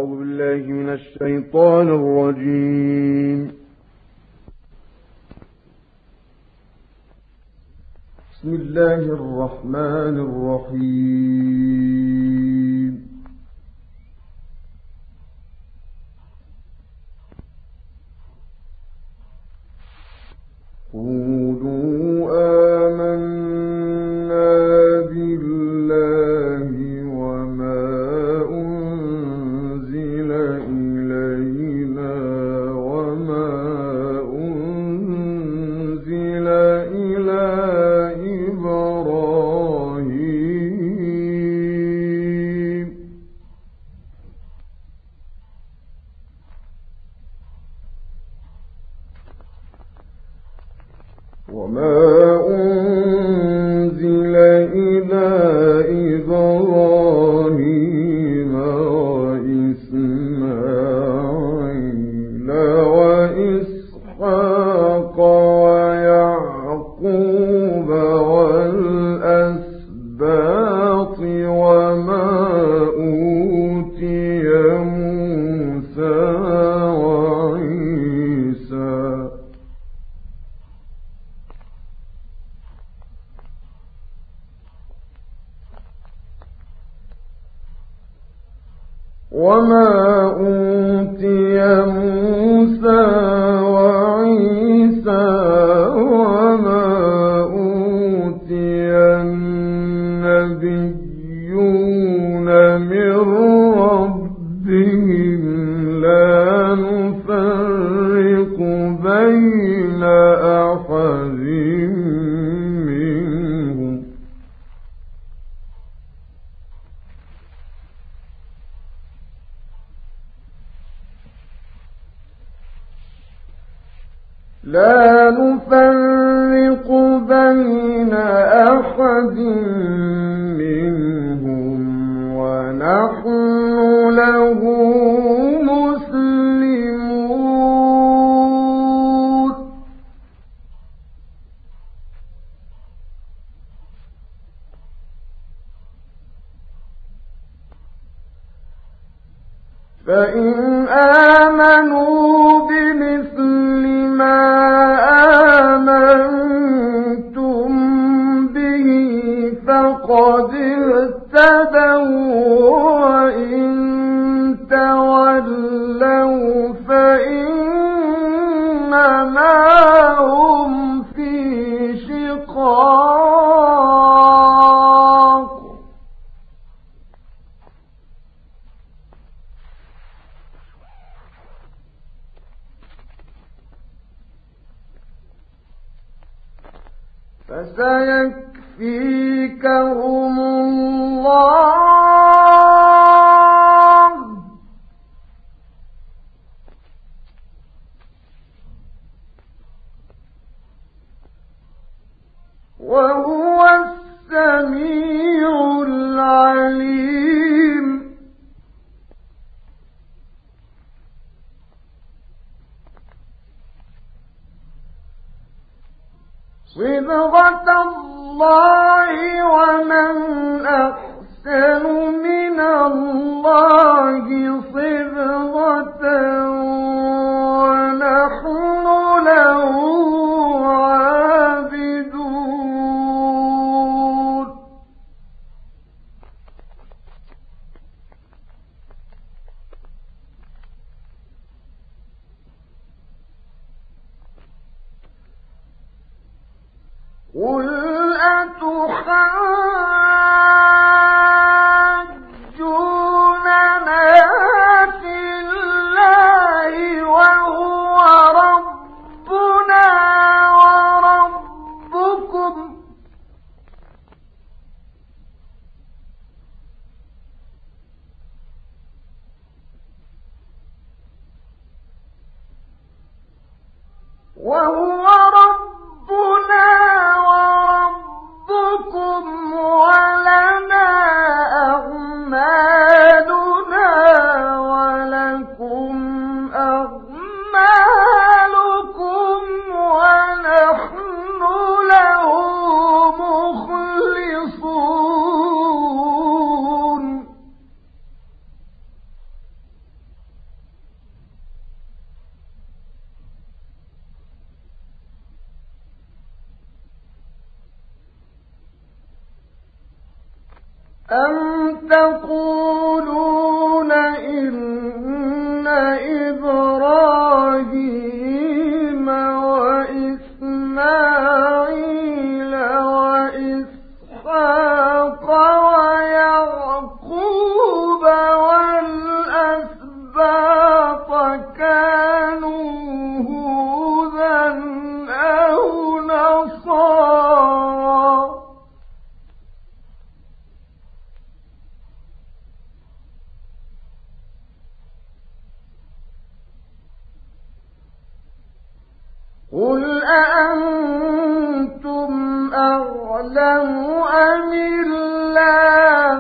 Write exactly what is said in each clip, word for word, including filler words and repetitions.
أعوذ بالله من الشيطان الرجيم. بسم الله الرحمن الرحيم. قولوا آمنا بالله وما أنزل إلينا وما أنزل إلى إبراهيم وما أنزل إلى إبراهيم وإسماعيل وإسحاق ويعقوب والأسباط وما أوتي موسى وعيسى وما أوتي موسى وعيسى وما أوتي النبيون من ربهم لا نفرق بين أحد منهم لا نفرق بين أحد منهم ونحن له مسلمون. فإن آمنوا بمثل ما آمنتم به فقد اهتدوا وإن تولوا فإنما هم في شقاق فسيكفيكهم الله وهو السميع العليم. صبغة الله ومن أحسن من الله صبغة ونحن له عابدون. قل أتحاجوننا في الله وهو ربنا وربكم وهو ربنا وربكم ولنا أعمالنا ولكم أعمالكم ونحن له مخلصون. أم تقولون إن إبراهيم وإسماعيل وإسحاق ويعقوب والأسباط كانوا هودا أو نصارى قل أأنتم أعلم أم الله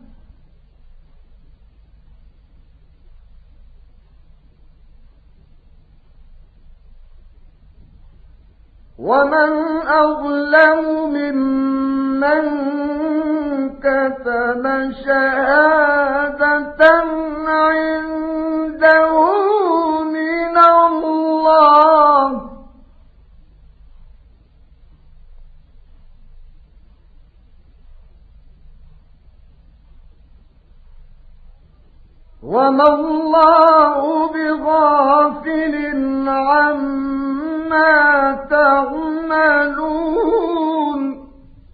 ومن أظلم ممن كتم شهادة عنده من الله وما الله بغافل عما تعملون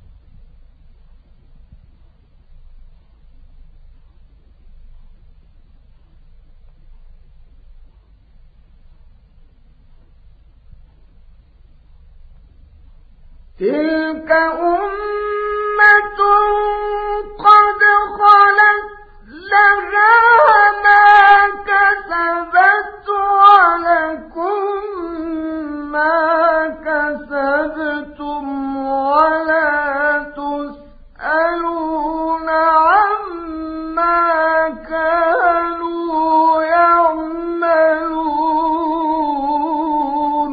تلك أمة قد خلت لها ما كسبت ولكم ما كسبتم ولا تسألون عما كانوا يعملون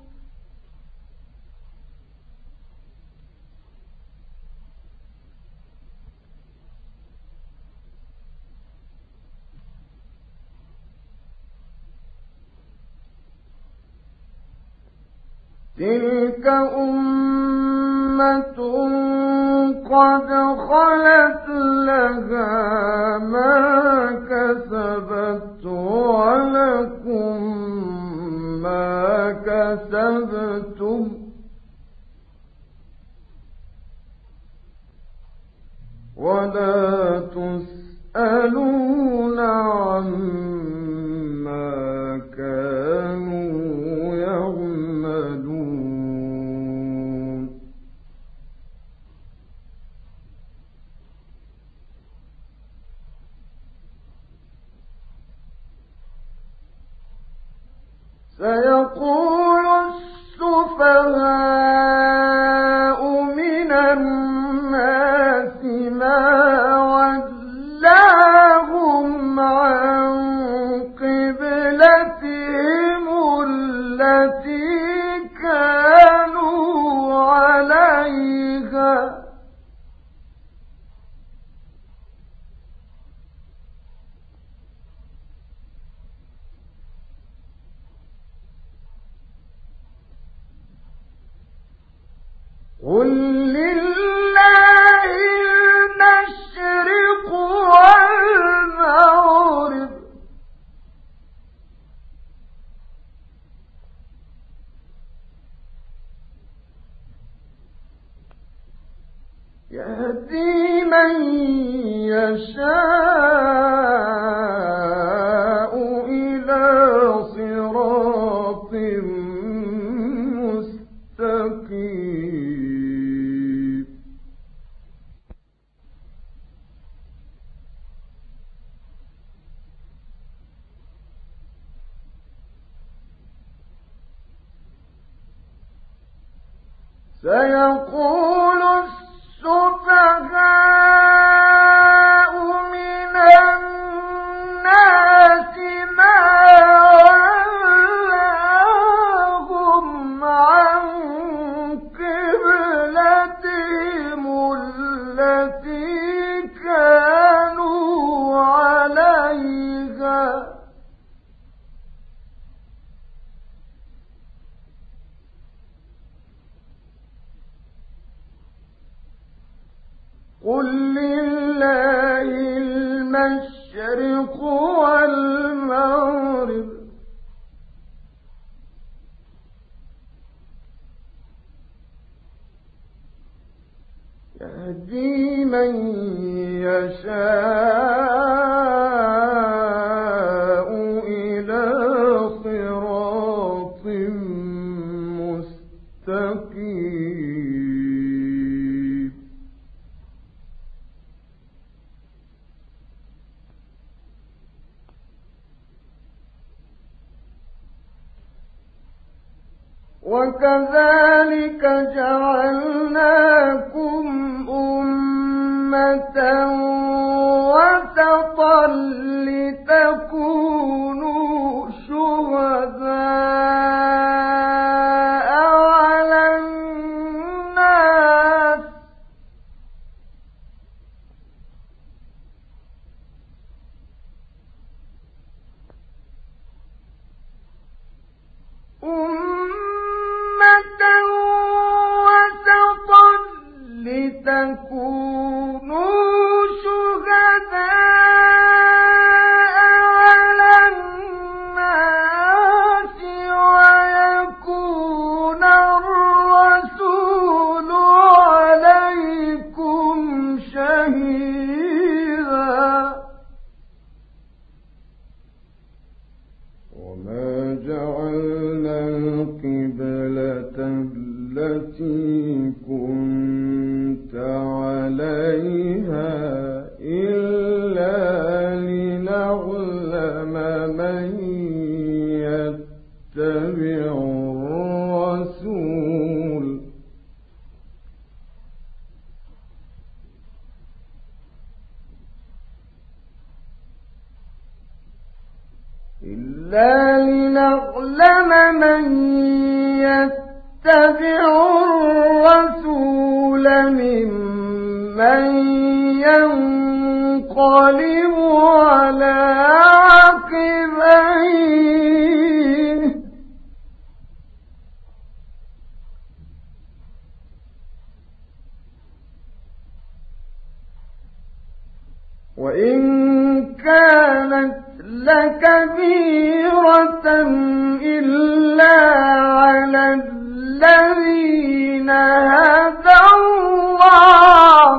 تلك أمة قد خلت لها ما كسبت ولكم ما كسبتم ولا تسألون عما كانوا يعملون سيقول السفهاء من الناس ما ولاهم عن قبلتهم التي كانوا عليها قل لله المشرق والمغرب يهدي من يشاء إلى صراط مستقيم سيقول السفهاء من الناس ما ولاهم عن قبلتهم التي كانوا عليها قل لله ولله المشرق والمغرب يهدي من يشاء إلى صراط مستقيم وكذلك جعلناكم أمة وسطا لتكونوا شهداء على الناس أمة وسطا لتكونوا شهداء على الناس ويكون الرسول عليكم شهيدا وما جعلنا القبلة التي كنت عليها إلا لنعلم من يتبع الرسول إلا لنعلم من يتبع الرسول ممن ينقلب على عقبيه وإن كانت لكبيرة إلا على الذين هدى الله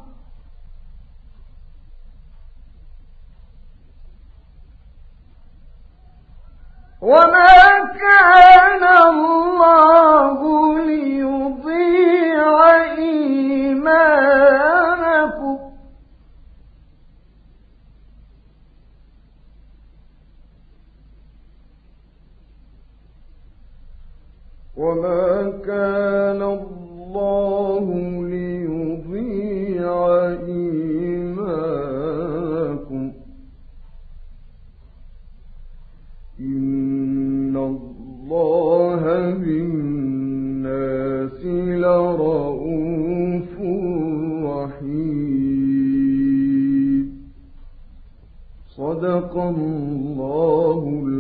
وما كان الله ليضيع إيمانكم وما كان الله ليضيع إيمانكم إن الله بالناس لرءوف رحيم صدق الله